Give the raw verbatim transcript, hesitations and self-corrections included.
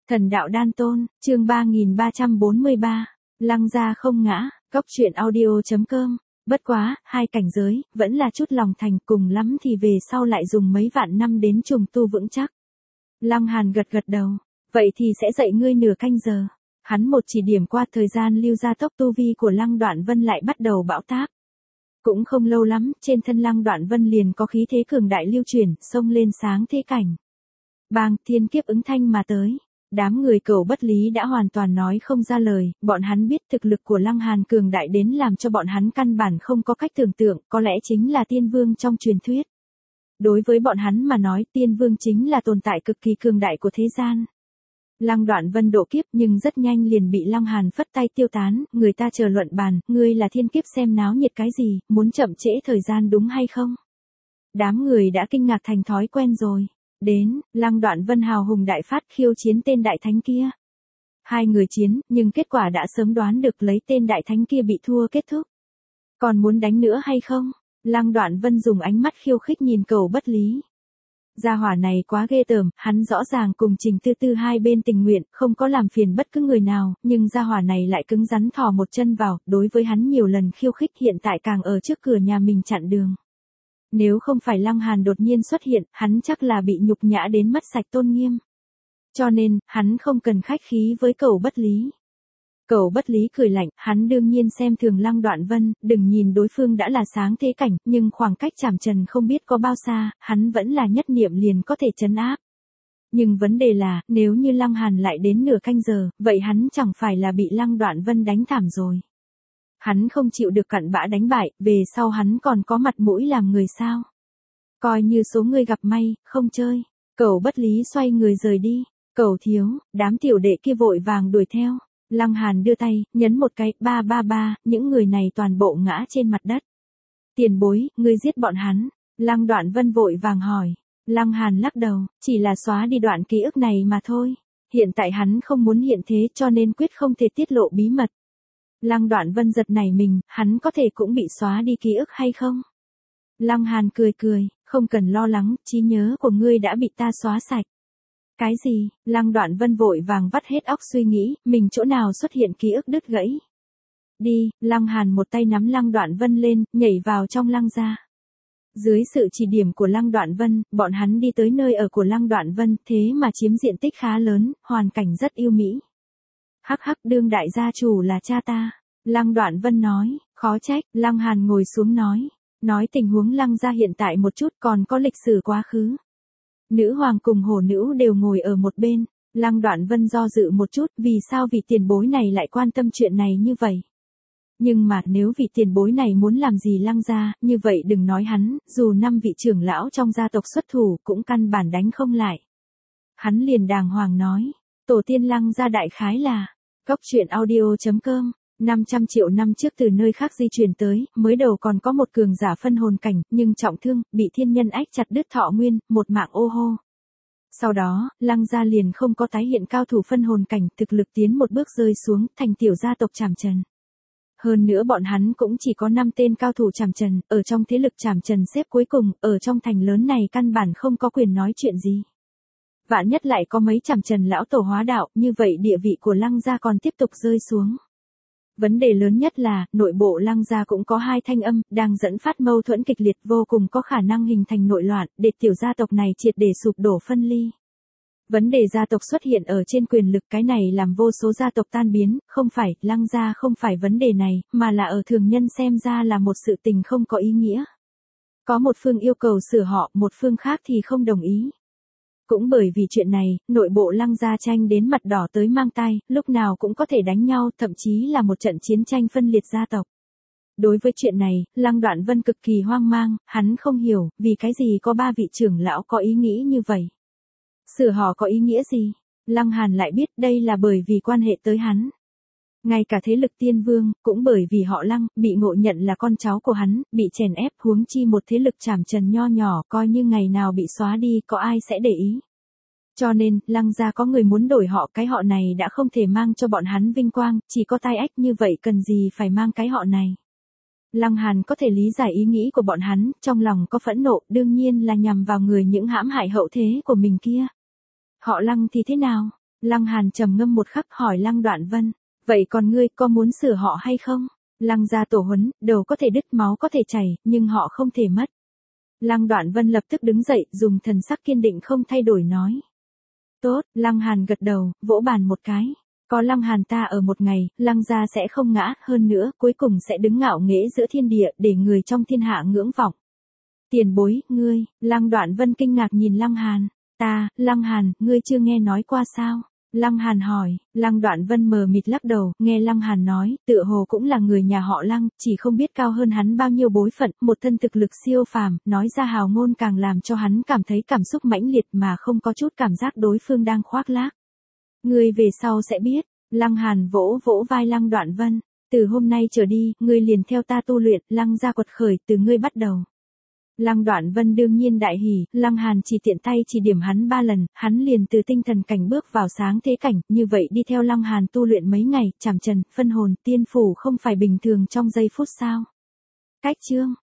Thần đạo đan tôn, chương ba nghìn ba trăm bốn mươi ba, Lăng gia không ngã, cốc truyện audio chấm com. Bất quá, hai cảnh giới, vẫn là chút lòng thành, cùng lắm thì về sau lại dùng mấy vạn năm đến trùng tu vững chắc. Lăng Hàn gật gật đầu, vậy thì sẽ dạy ngươi nửa canh giờ. Hắn một chỉ điểm qua thời gian lưu ra tốc tu vi của Lăng Đoạn Vân lại bắt đầu bão táp. Cũng không lâu lắm, trên thân Lăng Đoạn Vân liền có khí thế cường đại lưu chuyển, xông lên sáng thế cảnh. Bang, thiên kiếp ứng thanh mà tới. Đám người Cẩu Bất Lý đã hoàn toàn nói không ra lời, bọn hắn biết thực lực của Lăng Hàn cường đại đến làm cho bọn hắn căn bản không có cách tưởng tượng, có lẽ chính là tiên vương trong truyền thuyết. Đối với bọn hắn mà nói, tiên vương chính là tồn tại cực kỳ cường đại của thế gian. Lăng Đoạn Vân độ kiếp nhưng rất nhanh liền bị Lăng Hàn phất tay tiêu tán, người ta chờ luận bàn, ngươi là thiên kiếp xem náo nhiệt cái gì, muốn chậm trễ thời gian đúng hay không? Đám người đã kinh ngạc thành thói quen rồi. Đến, Lăng Đoạn Vân hào hùng đại phát khiêu chiến tên đại thánh kia. Hai người chiến, nhưng kết quả đã sớm đoán được lấy tên đại thánh kia bị thua kết thúc. Còn muốn đánh nữa hay không? Lăng Đoạn Vân dùng ánh mắt khiêu khích nhìn Cẩu Bất Lý. Gia hỏa này quá ghê tởm, hắn rõ ràng cùng Trình Tư Tư hai bên tình nguyện, không có làm phiền bất cứ người nào, nhưng gia hỏa này lại cứng rắn thò một chân vào, đối với hắn nhiều lần khiêu khích hiện tại càng ở trước cửa nhà mình chặn đường. Nếu không phải Lăng Hàn đột nhiên xuất hiện, hắn chắc là bị nhục nhã đến mất sạch tôn nghiêm. Cho nên, hắn không cần khách khí với Cẩu Bất Lý. Cẩu Bất Lý cười lạnh, hắn đương nhiên xem thường Lăng Đoạn Vân, đừng nhìn đối phương đã là sáng thế cảnh, nhưng khoảng cách chảm trần không biết có bao xa, hắn vẫn là nhất niệm liền có thể trấn áp. Nhưng vấn đề là, nếu như Lăng Hàn lại đến nửa canh giờ, vậy hắn chẳng phải là bị Lăng Đoạn Vân đánh thảm rồi. Hắn không chịu được cặn bã đánh bại, về sau hắn còn có mặt mũi làm người sao? Coi như số người gặp may, không chơi. Cẩu Bất Lý xoay người rời đi. Cẩu thiếu, đám tiểu đệ kia vội vàng đuổi theo. Lăng Hàn đưa tay, nhấn một cái, ba ba ba, những người này toàn bộ ngã trên mặt đất. Tiền bối, ngươi giết bọn hắn. Lăng Đoạn Vân vội vàng hỏi. Lăng Hàn lắc đầu, chỉ là xóa đi đoạn ký ức này mà thôi. Hiện tại hắn không muốn hiện thế cho nên quyết không thể tiết lộ bí mật. Lăng Đoạn Vân giật nảy mình, hắn có thể cũng bị xóa đi ký ức hay không? Lăng Hàn cười cười, không cần lo lắng, trí nhớ của ngươi đã bị ta xóa sạch. Cái gì? Lăng Đoạn Vân vội vàng vắt hết óc suy nghĩ, mình chỗ nào xuất hiện ký ức đứt gãy. Đi, Lăng Hàn một tay nắm Lăng Đoạn Vân lên, nhảy vào trong Lăng gia. Dưới sự chỉ điểm của Lăng Đoạn Vân, bọn hắn đi tới nơi ở của Lăng Đoạn Vân, thế mà chiếm diện tích khá lớn, hoàn cảnh rất yêu mỹ. Hắc hắc, đương đại gia chủ là cha ta. Lăng Đoạn Vân nói, khó trách. Lăng Hàn ngồi xuống nói. Nói tình huống Lăng gia hiện tại một chút, còn có lịch sử quá khứ. Nữ hoàng cùng hổ nữ đều ngồi ở một bên. Lăng Đoạn Vân do dự một chút, vì sao vị tiền bối này lại quan tâm chuyện này như vậy. Nhưng mà nếu vị tiền bối này muốn làm gì Lăng gia, như vậy đừng nói hắn, dù năm vị trưởng lão trong gia tộc xuất thủ cũng căn bản đánh không lại. Hắn liền đàng hoàng nói, tổ tiên Lăng gia đại khái là cốc truyện audio chấm com. năm trăm triệu năm trước từ nơi khác di chuyển tới, mới đầu còn có một cường giả phân hồn cảnh, nhưng trọng thương, bị thiên nhân ách chặt đứt thọ nguyên, một mạng ô hô. Sau đó, Lăng gia liền không có tái hiện cao thủ phân hồn cảnh, thực lực tiến một bước rơi xuống, thành tiểu gia tộc Trảm Trần. Hơn nữa bọn hắn cũng chỉ có năm tên cao thủ Trảm Trần, ở trong thế lực Trảm Trần xếp cuối cùng, ở trong thành lớn này căn bản không có quyền nói chuyện gì. Vạn nhất lại có mấy Trảm Trần lão tổ hóa đạo, như vậy địa vị của Lăng gia còn tiếp tục rơi xuống. Vấn đề lớn nhất là, nội bộ Lăng gia cũng có hai thanh âm, đang dẫn phát mâu thuẫn kịch liệt vô cùng có khả năng hình thành nội loạn, để tiểu gia tộc này triệt để sụp đổ phân ly. Vấn đề gia tộc xuất hiện ở trên quyền lực, cái này làm vô số gia tộc tan biến, không phải, Lăng gia không phải vấn đề này, mà là ở thường nhân xem ra là một sự tình không có ý nghĩa. Có một phương yêu cầu sửa họ, một phương khác thì không đồng ý. Cũng bởi vì chuyện này, nội bộ Lăng gia tranh đến mặt đỏ tới mang tai, lúc nào cũng có thể đánh nhau, thậm chí là một trận chiến tranh phân liệt gia tộc. Đối với chuyện này, Lăng Đoạn Vân cực kỳ hoang mang, hắn không hiểu, vì cái gì có ba vị trưởng lão có ý nghĩ như vậy. Sửa họ có ý nghĩa gì? Lăng Hàn lại biết đây là bởi vì quan hệ tới hắn. Ngay cả thế lực tiên vương, cũng bởi vì họ Lăng, bị ngộ nhận là con cháu của hắn, bị chèn ép, huống chi một thế lực Trảm Trần nho nhỏ, coi như ngày nào bị xóa đi, có ai sẽ để ý. Cho nên, Lăng gia có người muốn đổi họ, cái họ này đã không thể mang cho bọn hắn vinh quang, chỉ có tai ách như vậy cần gì phải mang cái họ này. Lăng Hàn có thể lý giải ý nghĩ của bọn hắn, trong lòng có phẫn nộ, đương nhiên là nhằm vào người những hãm hại hậu thế của mình kia. Họ Lăng thì thế nào? Lăng Hàn trầm ngâm một khắc hỏi Lăng Đoạn Vân, vậy còn ngươi có muốn sửa họ hay không? Lăng gia tổ huấn, đầu có thể đứt máu có thể chảy, nhưng họ không thể mất. Lăng Đoạn Vân lập tức đứng dậy, dùng thần sắc kiên định không thay đổi nói. Tốt, Lăng Hàn gật đầu, vỗ bàn một cái. Có Lăng Hàn ta ở một ngày, Lăng gia sẽ không ngã, hơn nữa, cuối cùng sẽ đứng ngạo nghễ giữa thiên địa, để người trong thiên hạ ngưỡng vọng. Tiền bối, ngươi, Lăng Đoạn Vân kinh ngạc nhìn Lăng Hàn. Ta, Lăng Hàn, ngươi chưa nghe nói qua sao? Lăng Hàn hỏi, Lăng Đoạn Vân mờ mịt lắc đầu, nghe Lăng Hàn nói, tựa hồ cũng là người nhà họ Lăng, chỉ không biết cao hơn hắn bao nhiêu bối phận, một thân thực lực siêu phàm, nói ra hào ngôn càng làm cho hắn cảm thấy cảm xúc mãnh liệt mà không có chút cảm giác đối phương đang khoác lác. Ngươi về sau sẽ biết, Lăng Hàn vỗ vỗ vai Lăng Đoạn Vân, từ hôm nay trở đi, ngươi liền theo ta tu luyện, Lăng gia quật khởi từ ngươi bắt đầu. Lăng Đoạn Vân đương nhiên đại hỉ, Lăng Hàn chỉ tiện tay chỉ điểm hắn ba lần, hắn liền từ tinh thần cảnh bước vào sáng thế cảnh, như vậy đi theo Lăng Hàn tu luyện mấy ngày, chảm trần, phân hồn, tiên phủ không phải bình thường trong giây phút sao. Cách chương